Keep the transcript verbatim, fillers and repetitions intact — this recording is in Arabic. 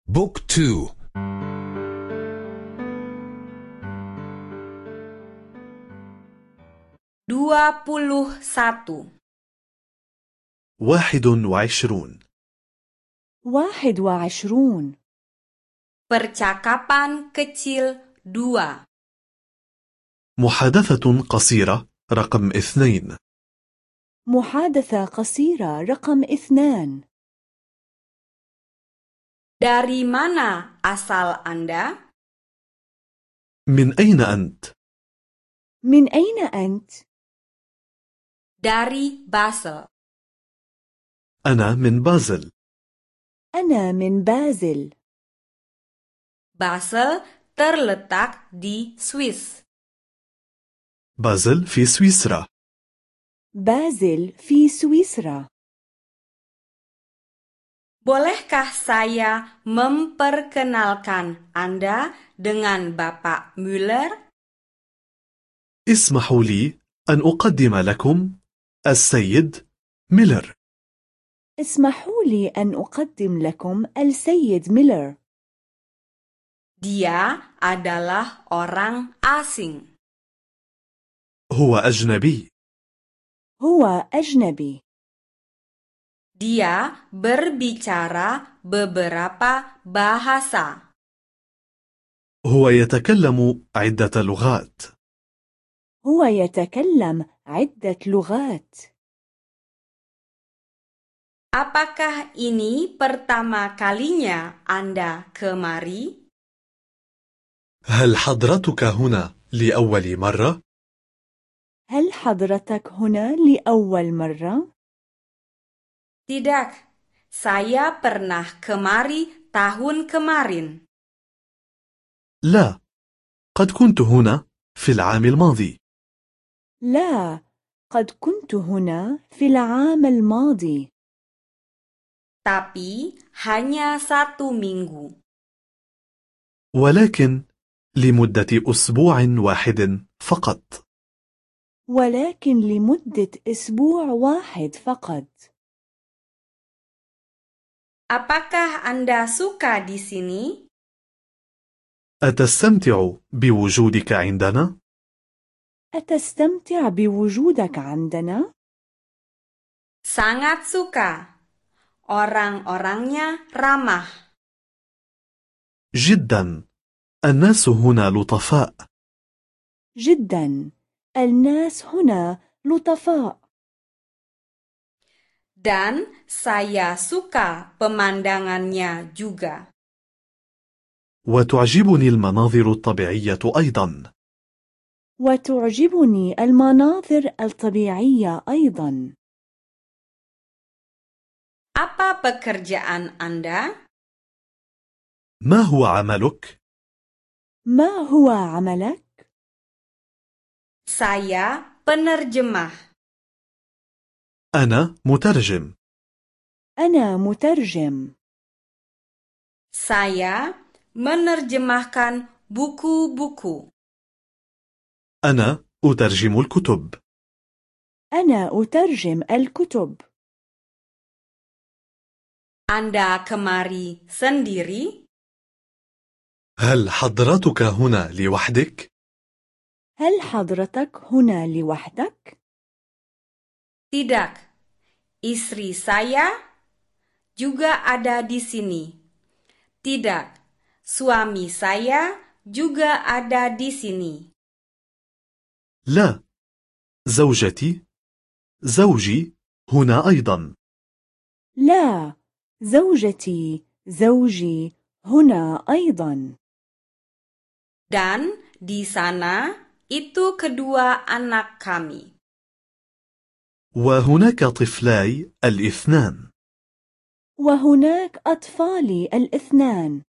بوك تو. dua puluh satu. واحد وعشرون. واحد وعشرون. Percakapan kecil dua. محادثة قصيرة رقم اثنين. محادثة قصيرة رقم اثنان. Dari mana asal Anda? من أين أنت؟ من أين أنت؟ Dari Basel. أنا من بازل. أنا من بازل. Basel terletak di Swiss. بازل في سويسرا. بازل في سويسرا. Bolehkah saya memperkenalkan Anda dengan Bapak Müller? اسمحوا لي أن أقدم لكم السيد ميلر. اسمحوا لي أن أقدم لكم السيد ميلر. Dia adalah orang asing. هو أجنبي. هو أجنبي. Dia berbicara beberapa bahasa. هو يتكلم عدة لغات. هو يتكلم عدة لغات. Apakah ini pertama kalinya Anda kemari? هل حضرتك هنا لأول مرة؟ هل حضرتك هنا لأول مرة؟ Tidak, saya pernah kemari tahun kemarin. لا، قد كنت هنا في العام الماضي. لا، قد كنت هنا في العام الماضي. Tapi hanya satu minggu. ولكن لمدة أسبوع واحد فقط. ولكن لمدة أسبوع واحد فقط. Apakah Anda suka di sini? أتستمتع بوجودك عندنا؟ أتستمتع بوجودك عندنا؟ Sangat suka. Orang-orangnya ramah. جدا، الناس هنا لطفاء. جدا، الناس هنا لطفاء. Dan saya suka pemandangannya juga. وتعجبني المناظر الطبيعية أيضا. وتعجبني المناظر الطبيعية أيضا. Apa pekerjaan Anda? ما هو عملك؟ ما هو عملك؟ Saya penerjemah. أنا مترجم. أنا مترجم. Saya menerjemahkan buku-buku. أنا أترجم الكتب. أنا أترجم الكتب. Anda kemari sendiri? هل حضرتك هنا لوحدك؟ هل حضرتك هنا لوحدك؟ Tidak. Istri saya juga ada di sini. Tidak. Suami saya juga ada di sini. لا، زوجتي زوجي هنا أيضا. لا، زوجتي زوجي هنا أيضا. Dan di sana itu kedua anak kami. وهناك طفلاي الاثنان. وهناك أطفالي الاثنان.